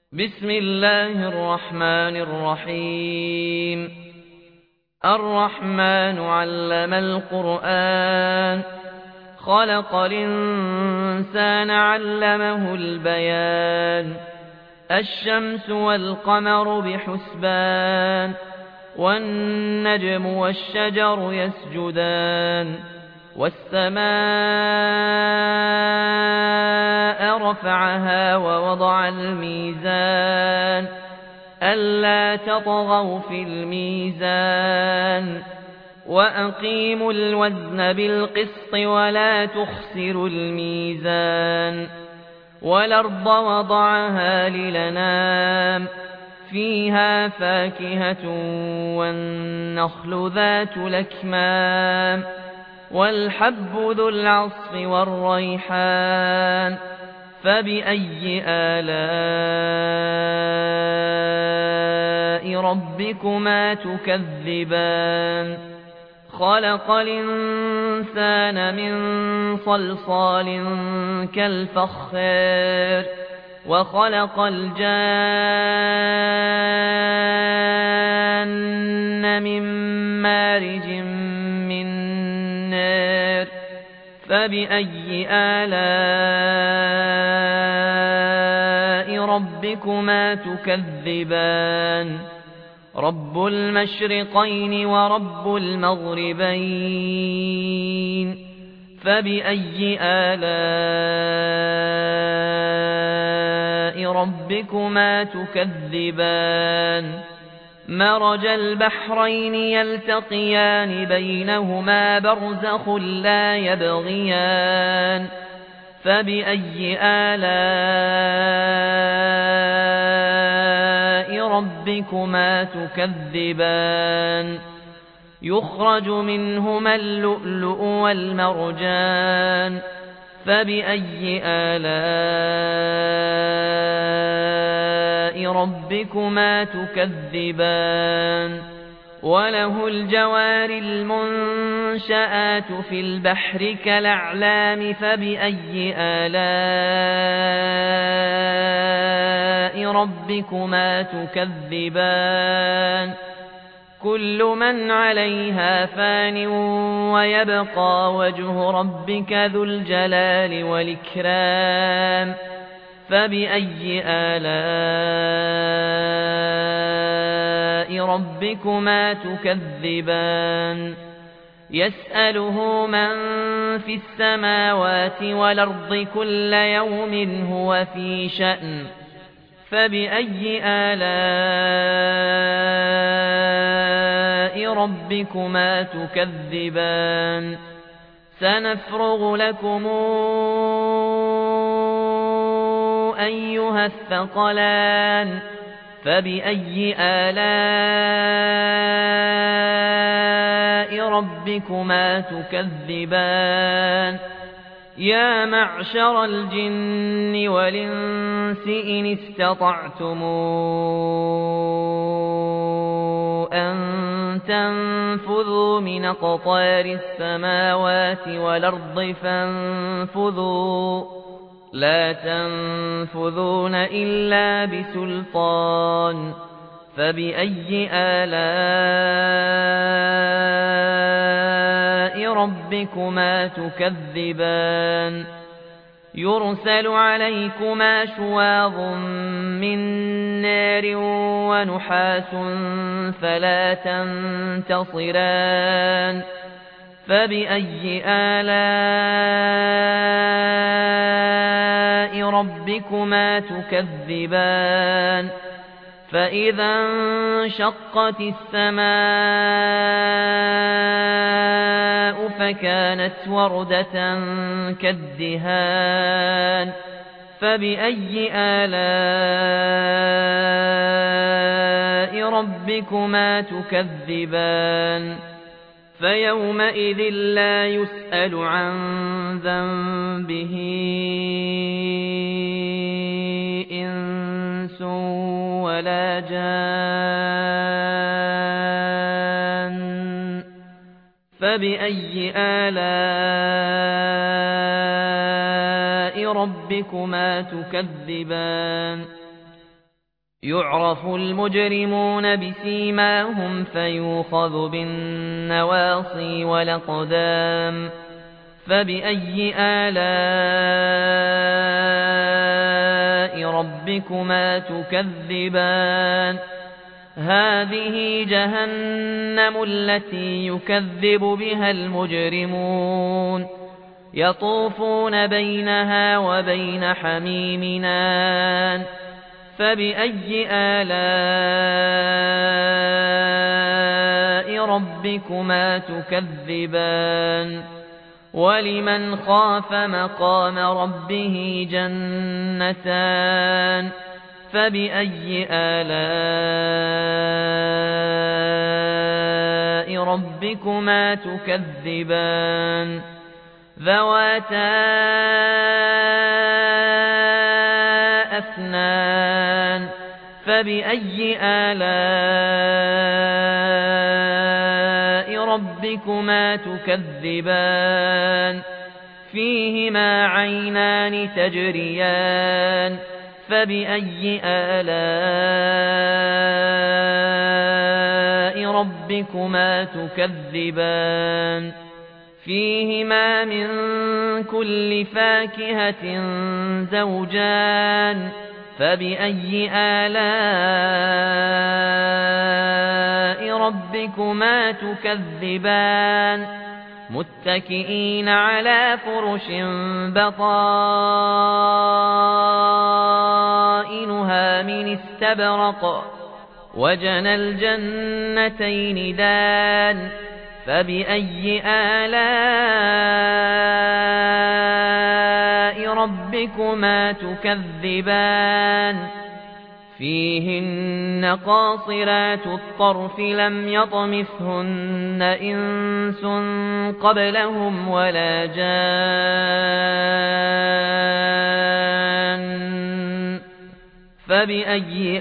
بسم الله الرحمن الرحيم الرحمن علم القرآن خلق الإنسان علمه البيان الشمس والقمر بحسبان والنجم والشجر يسجدان والسماء رفعها ووضع الميزان ألا تطغوا في الميزان وأقيموا الوزن بالقسط ولا تخسروا الميزان والأرض وضعها للأنام فيها فاكهة والنخل ذات الأكمام والحب ذو العصف والريحان فبأي آلاء ربكما تكذبان خلق الإنسان من صلصال كالفخار وخلق الجان من مارج من نار فبأي آلاء ربكما تكذبان رب المشرقين ورب المغربين فبأي آلاء ربكما تكذبان مرج البحرين يلتقيان بينهما برزخ لا يبغيان فبأي آلاء ربكما تكذبان يخرج منهما اللؤلؤ والمرجان فبأي آلاء ربكما تكذبان وله الجوار المنشآت في البحر كالأعلام فبأي آلاء ربكما تكذبان كل من عليها فان ويبقى وجه ربك ذو الجلال والإكرام فبأي آلاء ربكما تكذبان يسأله من في السماوات والأرض كل يوم هو في شأن فبأي آلاء ربكما تكذبان سنفرغ لكم أيها الثقلان فبأي آلاء ربكما تكذبان يا معشر الجن والإنس إن استطعتم أن تنفذوا من أقطار السماوات والأرض فانفذوا لا تنفذون إلا بسلطان فبأي آلاء ربكما تكذبان يرسل عليكما شواظ من نار ونحاس فلا تنتصران فبأي آلاء ربكما تكذبان فإذا انشقت السماء فكانت وردة كالدهان فبأي آلاء ربكما تكذبان فيومئذ لا يسأل عن ذنبه إنس ولا جان فبأي آلاء ربكما تكذبان يعرف المجرمون بسيماهم فيوخذ بالنواصي والأقدام فبأي آلاء ربكما تكذبان هذه جهنم التي يكذب بها المجرمون يطوفون بينها وبين حميم آن فبأي آلاء ربكما تكذبان ولمن خاف مقام ربه جنتان فبأي آلاء ربكما تكذبان ذواتا أفنان فبأي آلاء ربكما تكذبان فيهما عينان تجريان فبأي آلاء ربكما تكذبان فيهما من كل فاكهة زوجان فبأي آلاء ربكما تكذبان متكئين على فرش بطائنها من استبرق وجنى الجنتين دان فبأي آلاء ربكما تكذبان فيهن قاصرات الطرف لم يطمثهن إنس قبلهم ولا جان فبأي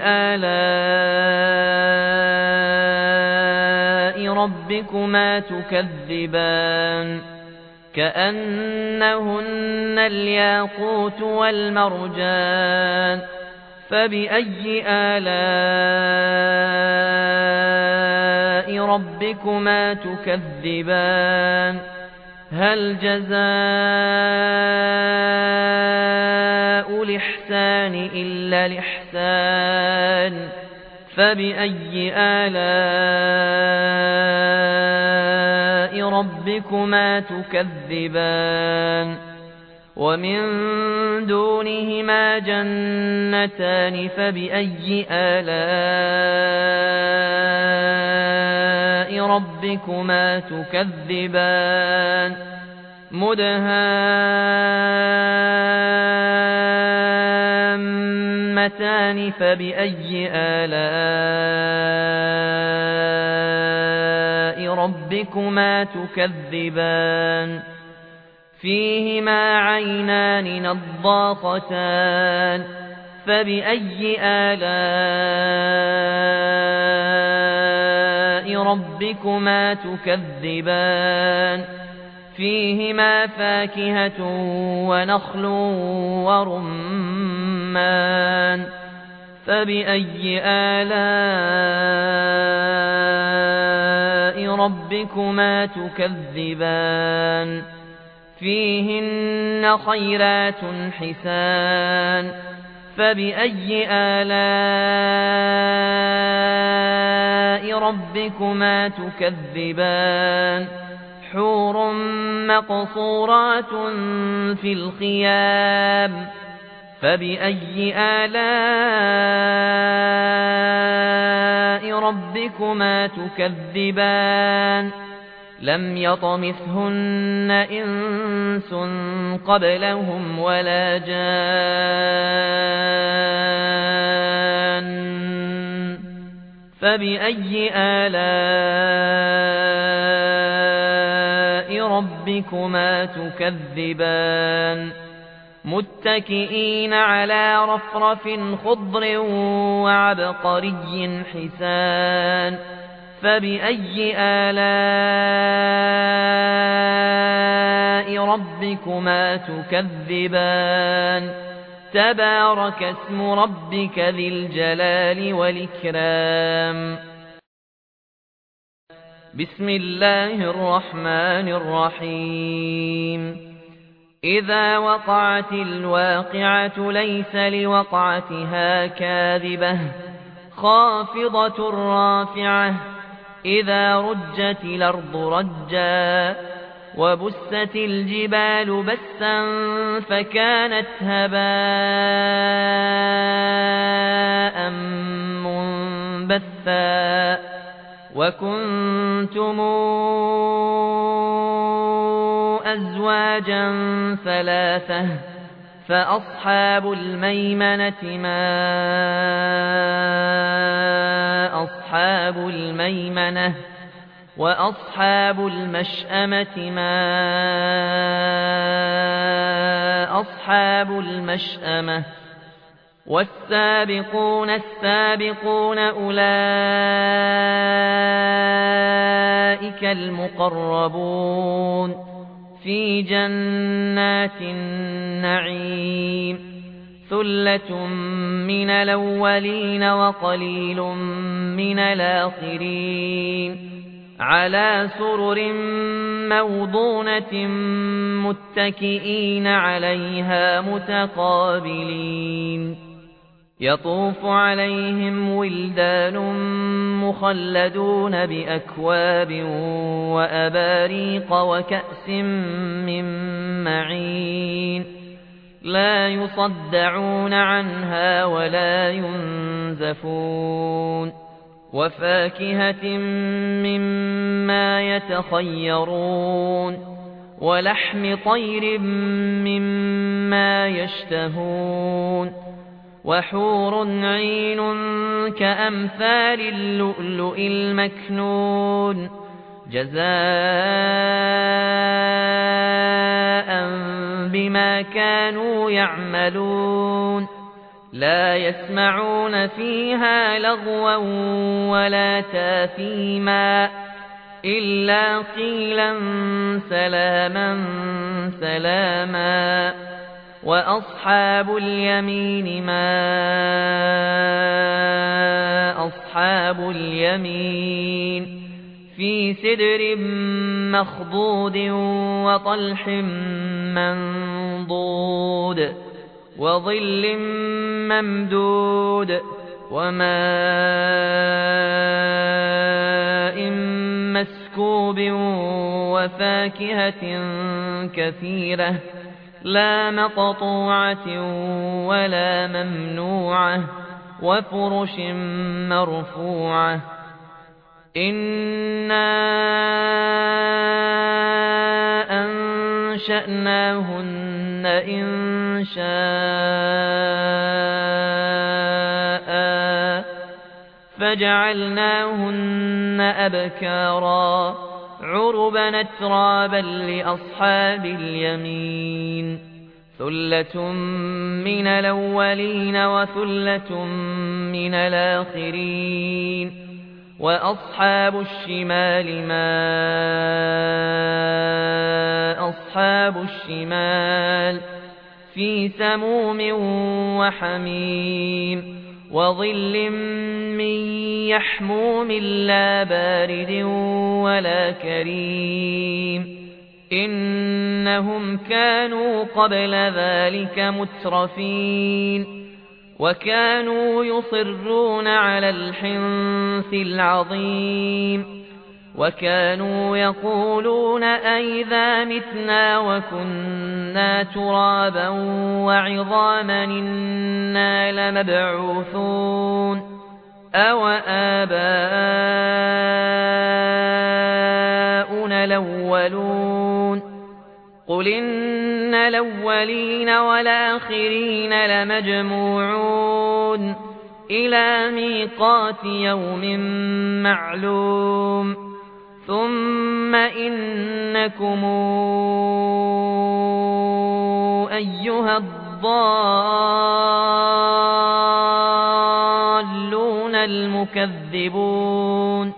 آلاء ربكما تكذبان كأنهن الياقوت والمرجان فبأي آلاء ربكما تكذبان هل جزاء الإحسان إلا الإحسان فبأي آلاء ربكما تكذبان ومن دونهما جنتان فبأي آلاء ربكما تكذبان مدهامتان فبأي آلاء ربكما تكذبان فيهما عينان نضاختان فبأي آلاء ربكما تكذبان فيهما فاكهة ونخل ورمان فبأي آلاء ربكما تكذبان فيهن خيرات حسان فبأي آلاء ربكما تكذبان حور مقصورات في الخيام فبأي آلاء ربكما تكذبان لم يطمثهن إنس قبلهم ولا جان فبأي آلاء ربكما تكذبان متكئين على رفرف خضر وعبقري حسان فبأي آلاء ربكما تكذبان تبارك اسم ربك ذي الجلال والإكرام بسم الله الرحمن الرحيم إذا وقعت الواقعة ليس لوقعتها كاذبة خافضة رافعة إذا رجت الأرض رجا وبست الجبال بسا فكانت هباء منبثا وكنتم أزواجا ثلاثة فأصحاب الميمنة ما أصحاب الميمنة وأصحاب المشأمة ما أصحاب المشأمة والسابقون السابقون أولئك المقربون في جنات النعيم ثلة من الأولين وقليل من الآخرين على سرر موضونة متكئين عليها متقابلين يطوف عليهم ولدان مخلدون بأكواب وأباريق وكأس من معين لا يصدعون عنها ولا ينزفون وفاكهة مما يتخيرون ولحم طير مما يشتهون وحور عين كأمثال اللؤلؤ المكنون جزاء بما كانوا يعملون لا يسمعون فيها لغوا ولا تاثيما إلا قيلا سلاما سلاما وأصحاب اليمين ما أصحاب اليمين في سدر مخضود وطلح منضود وظل ممدود وماء مسكوب وفاكهة كثيرة لا مقطوعة ولا ممنوعة وفرش مرفوعة إنا أنشأناهن إنشاء فجعلناهن أبكارا عربا أترابا لأصحاب اليمين ثلة من الأولين وثلة من الآخرين وأصحاب الشمال ما أصحاب الشمال في سموم وحميم وظل من يحموم لا بارد ولا كريم إنهم كانوا قبل ذلك مترفين وكانوا يصرون على الحنث العظيم وكانوا يقولون أئذا متنا وكنا ترابا وعظاما إنا لمبعوثون أو آباؤنا الأولون قل إن الأولين والآخرين لمجموعون إلى ميقات يوم معلوم ثم إنكم أيها الضالون المكذبون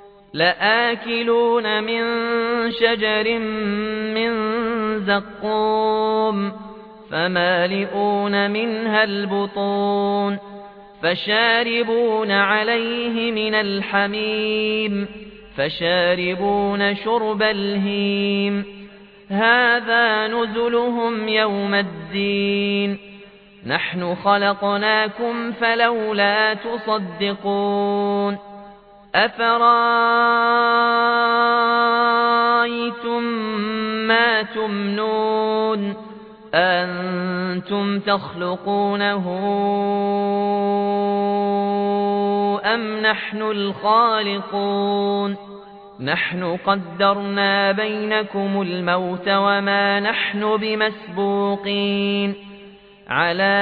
لآكلون من شجر من زقوم فمالئون منها البطون فشاربون عليه من الحميم فشاربون شرب الهيم هذا نزلهم يوم الدين نحن خلقناكم فلولا تصدقون أفرأيتم ما تمنون أنتم تخلقونه أم نحن الخالقون نحن قدرنا بينكم الموت وما نحن بمسبوقين على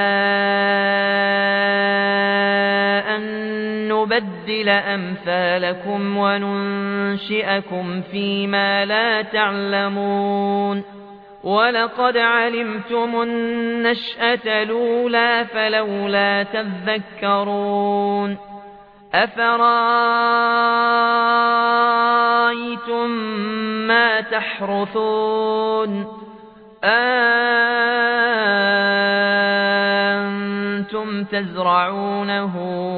أن نبدل أمثالكم وننشئكم فيما لا تعلمون ولقد علمتم النشأة الأولى فلولا تذكرون أفرأيتم ما تحرثون أنتم تزرعونه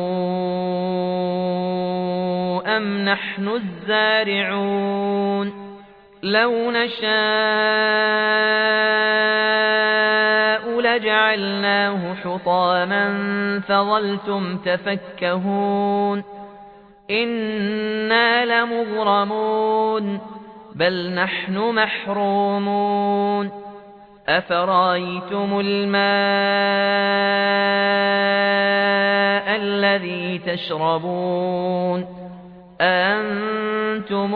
أم نحن الزارعون لو نشاء لجعلناه حطاما فظلتم تفكهون إنا لمغرمون بل نحن محرومون أفرأيتم الماء الذي تشربون أنتم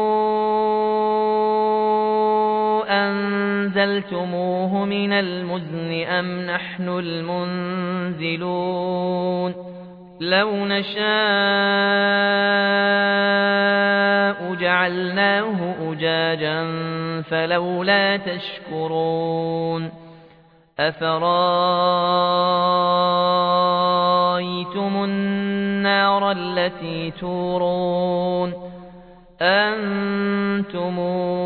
أنزلتموه من المزن أم نحن المنزلون لو نشاء جعلناه أجاجا فلولا تشكرون أفرأيتم النار التي تورون أنتم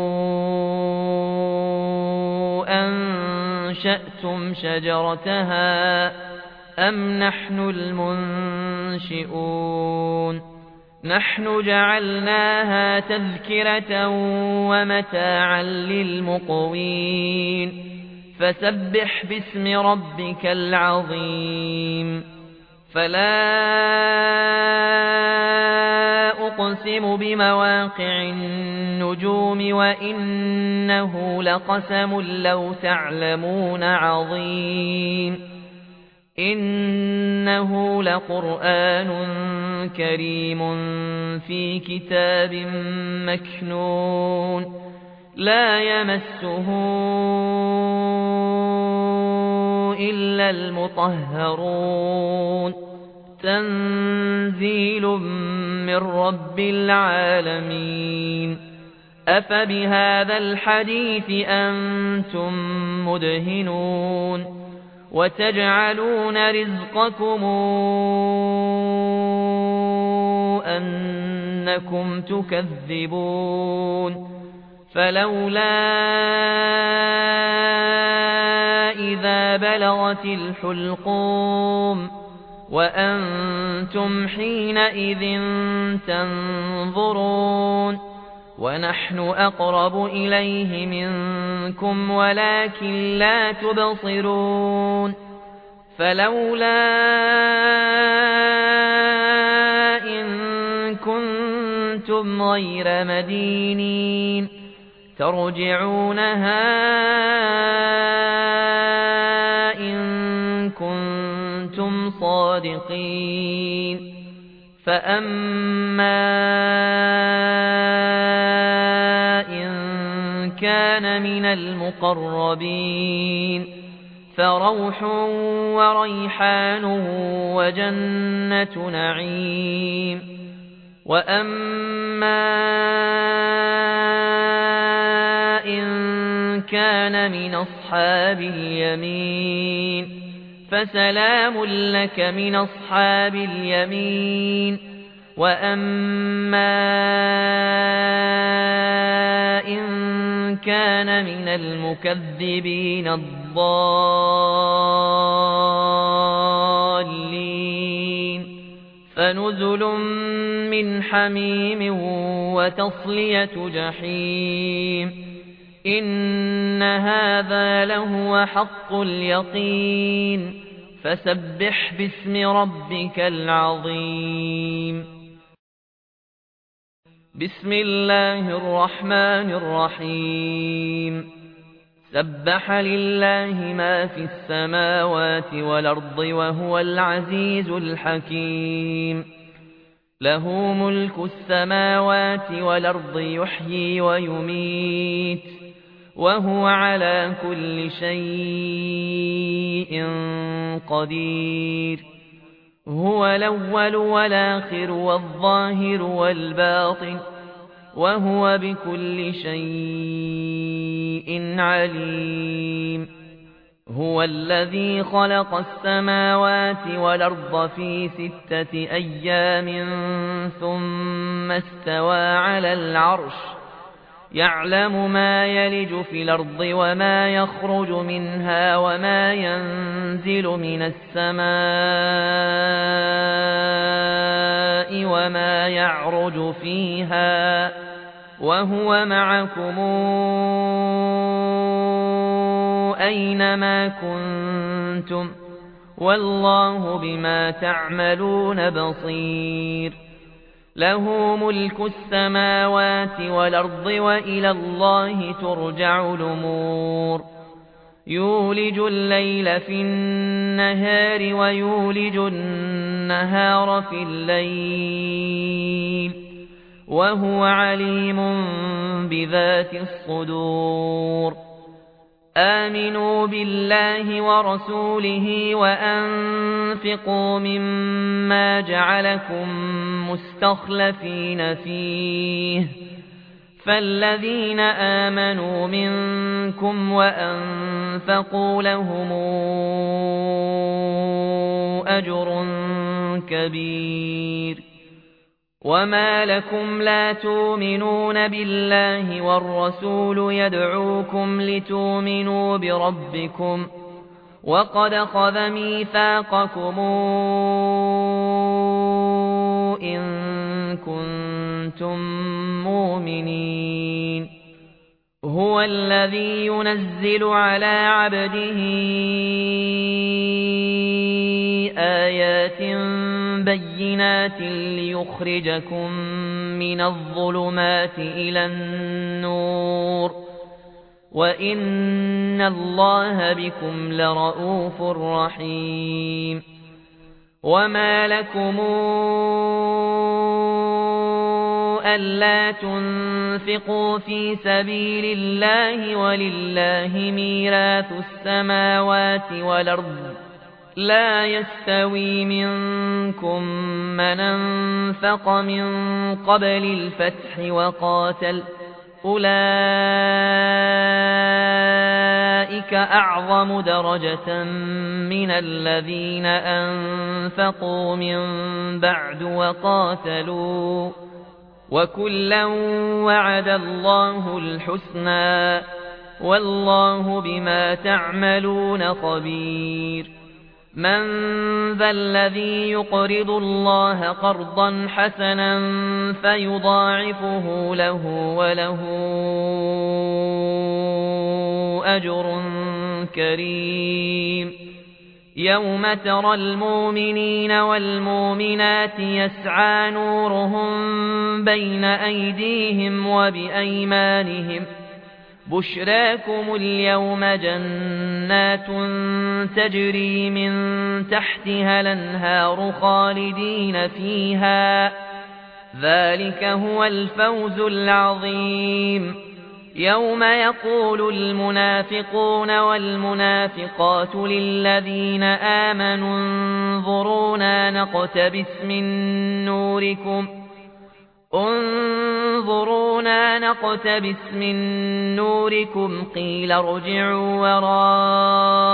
أنشأتم شجرتها أم نحن المنشئون نحن جعلناها تذكرة ومتاعا للمقوين فسبح باسم ربك العظيم فلا أقسم بمواقع النجوم وإنه لقسم لو تعلمون عظيم إنه لقرآن كريم في كتاب مكنون لا يمسه إلا المطهرون تنزيل من رب العالمين أفبهذا الحديث أنتم مدهنون وتجعلون رزقكم أنكم تكذبون فلولا إذا بلغت الحلقوم وأنتم حينئذ تنظرون ونحن أقرب إليه منكم ولكن لا تبصرون فلولا إن كنتم غير مدينين ترجعونها إن كنتم صادقين فأما إن كان من المقربين فروح وريحان وجنة نعيم وأما إن كان من أصحاب اليمين فسلام لك من أصحاب اليمين وأما إن كان من المكذبين الضالين فنزل من حميم وتصلية جحيم إن هذا لهو حق اليقين فسبح باسم ربك العظيم بسم الله الرحمن الرحيم سبح لله ما في السماوات والأرض وهو العزيز الحكيم له ملك السماوات والأرض يحيي ويميت وهو على كل شيء قدير هو الأول والآخر والظاهر والباطن وهو بكل شيء عليم هو الذي خلق السماوات والأرض في 6 أيام ثم استوى على العرش يعلم ما يلج في الأرض وما يخرج منها وما ينزل من السماء وما يعرج فيها وهو معكم أينما كنتم والله بما تعملون بصير له ملك السماوات والأرض وإلى الله ترجع الأمور يولج الليل في النهار ويولج النهار في الليل وهو عليم بذات الصدور آمنوا بالله ورسوله وأنفقوا مما جعلكم مستخلفين فيه فالذين آمنوا منكم وأنفقوا لهم أجر كبير وما لكم لا تؤمنون بالله والرسول يدعوكم لتؤمنوا بربكم وقد أخذ ميثاقكم إن كنتم مؤمنين هو الذي ينزل على عبده آيات بينات ليخرجكم من الظلمات إلى النور وإن الله بكم لرءوف رحيم وما لكم ألا تنفقوا في سبيل الله ولله ميراث السماوات والأرض لا يستوي منكم من أنفق من قبل الفتح وقاتل أولئك أعظم درجة من الذين أنفقوا من بعد وقاتلوا وكلا وعد الله الحسنى والله بما تعملون خبير من ذا الذي يقرض الله قرضا حسنا فيضاعفه له وله أجر كريم يوم ترى المؤمنين والمؤمنات يسعى نورهم بين أيديهم وبأيمانهم بشراكم اليوم جنات تجري من تحتها الأنهار خالدين فيها ذلك هو الفوز العظيم يوم يقول المنافقون والمنافقات للذين آمنوا انظرونا نقتبس من نوركم قيل ارجعوا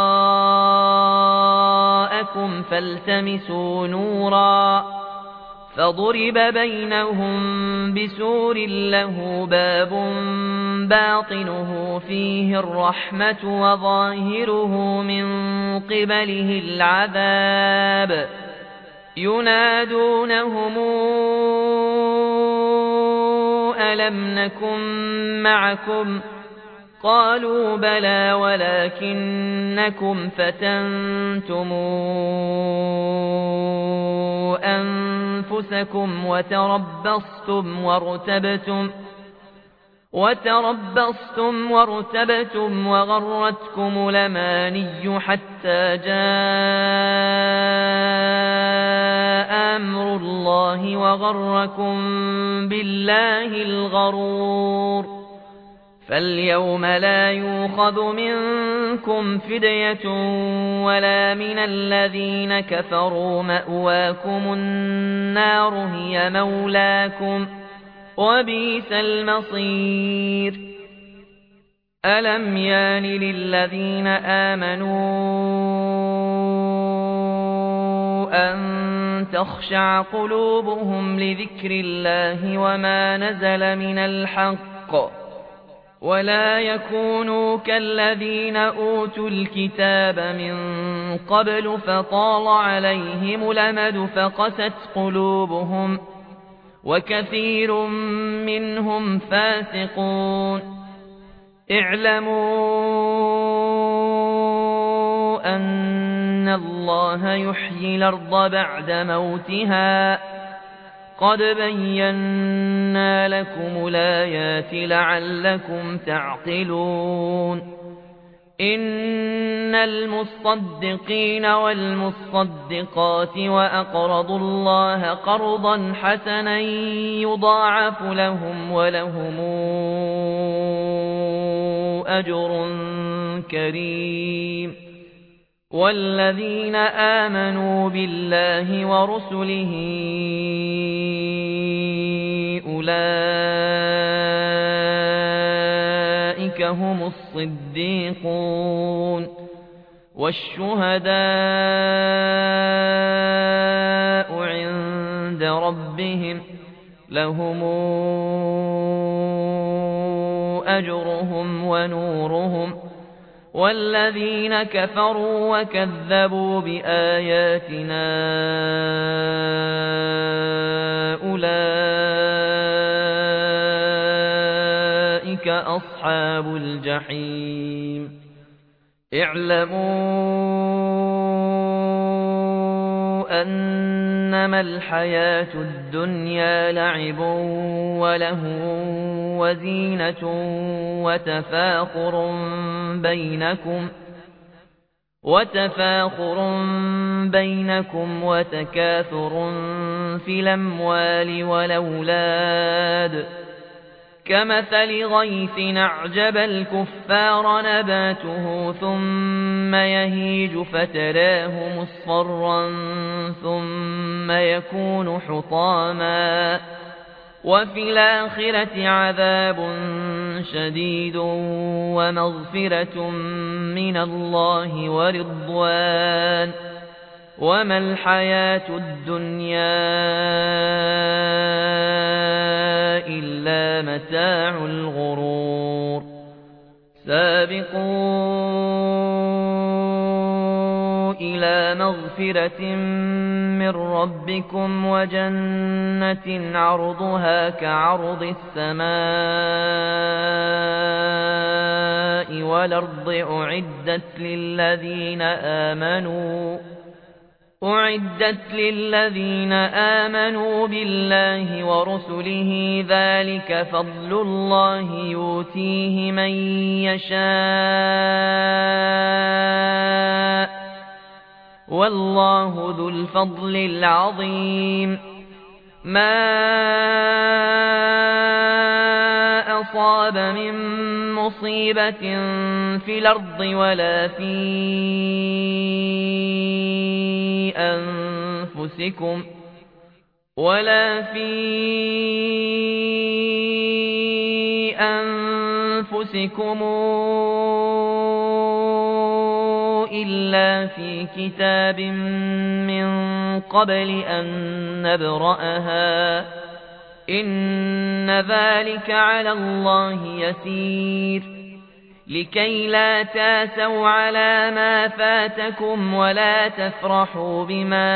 وراءكم فالتمسوا نورا فضرب بينهم بسور له باب باطنه فيه الرحمة وظاهره من قبله العذاب ينادونهم ألم نكن معكم قالوا بلى ولكنكم فتنتم أنفسكم وتربصتم وارتبتم وغرتكم الأماني حتى جاء أمر الله وغركم بالله الغرور فاليوم لا يؤخذ منكم فدية ولا من الذين كفروا مأواكم النار هي مولاكم وبئس المصير ألم يان للذين آمنوا أن تخشع قلوبهم لذكر الله وما نزل من الحق ولا يكونوا كالذين أوتوا الكتاب من قبل فطال عليهم الأمد فقست قلوبهم وكثير منهم فاسقون اعلموا أن الله يحيي الأرض بعد موتها قد بينا لكم الآيات لعلكم تعقلون إن المصدقين والمصدقات وأقرضوا الله قرضا حسنا يضاعف لهم ولهم أجر كريم والذين آمنوا بالله ورسله أولئك هم الصديقون والشهداء عند ربهم لهم أجرهم ونورهم والذين كفروا وكذبوا بآياتنا أولئك أصحاب الجحيم اعلموا أنما الحياة الدنيا لعب وله وزينة وتفاخر بينكم وتكاثر في الأموال والأولاد كمثل غيث أعجب الكفار نباته ثم يهيج فتراه مصفرا ثم يكون حطاما وفي الآخرة عذاب شديد ومغفرة من الله ورضوان وما الحياة الدنيا إلا متاع الغرور سابقوا إلى مغفرة من ربكم وجنة عرضها كعرض السماء والأرض أعدت للذين آمنوا بالله ورسله ذلك فضل الله يؤتيه من يشاء والله ذو الفضل العظيم ما أصاب من مصيبة في الأرض ولا في أنفسكم إلا في كتاب من قبل أن نبرأها إن ذلك على الله يسير لكي لا تاسوا على ما فاتكم ولا تفرحوا بما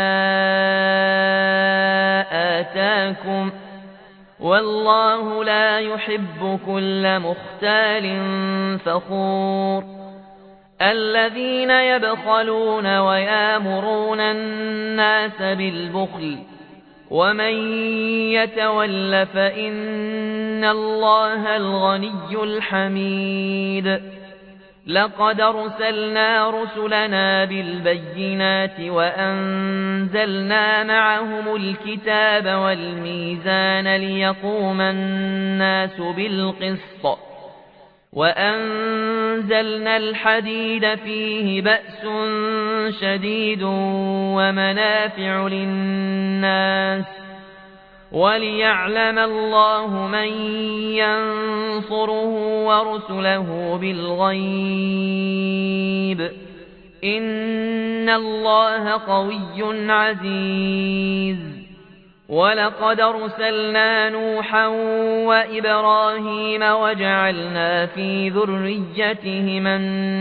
آتاكم والله لا يحب كل مختال فخور الذين يبخلون ويامرون الناس بالبخل ومن يتول فإن الله الغني الحميد لقد أرسلنا رسلنا بالبينات وأنزلنا معهم الكتاب والميزان ليقوم الناس بالقسط وأنزلنا الحديد فيه بأس شديد ومنافع للناس وليعلم الله من ينصره ورسله بالغيب إن الله قوي عزيز ولقد أرسلنا نوحا وإبراهيم وجعلنا في ذريتهما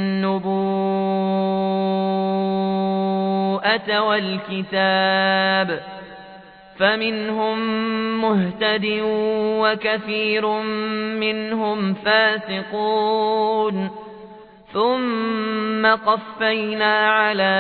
النبوءة والكتاب فمنهم مهتد وكثير منهم فاسقون ثم قفينا على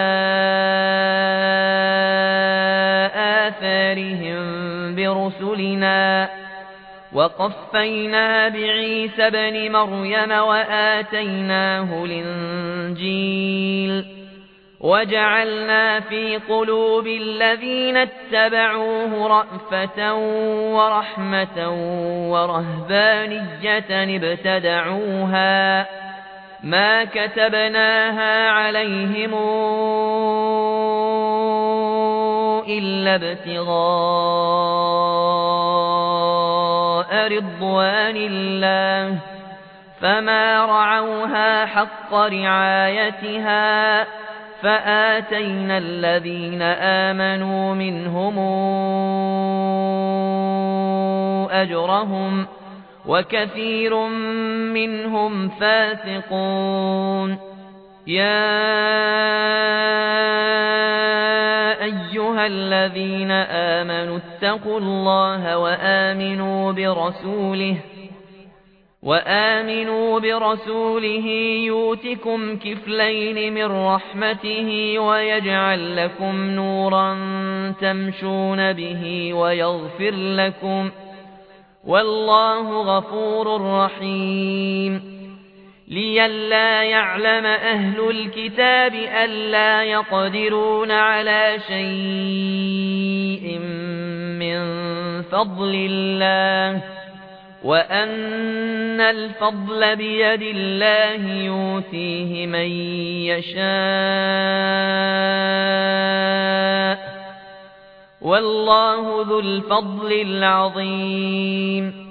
آثارهم برسلنا وقفينا بعيسى ابن مريم وآتيناه الإنجيل وجعلنا في قلوب الذين اتبعوه رأفة ورحمة ورهبانية ابتدعوها ما كتبناها عليهم إلا ابتغاء رضوان الله فما رعوها حق رعايتها فآتينا الذين آمنوا منهم أجرهم وكثير منهم فاسقون يا أيها الذين آمنوا اتقوا الله وآمنوا برسوله يؤتكم كفلين من رحمته ويجعل لكم نورا تمشون به ويغفر لكم والله غفور رحيم لئلا يعلم أهل الكتاب ألا يقدرون على شيء من فضل الله وأن الفضل بيد الله يؤتيه من يشاء والله ذو الفضل العظيم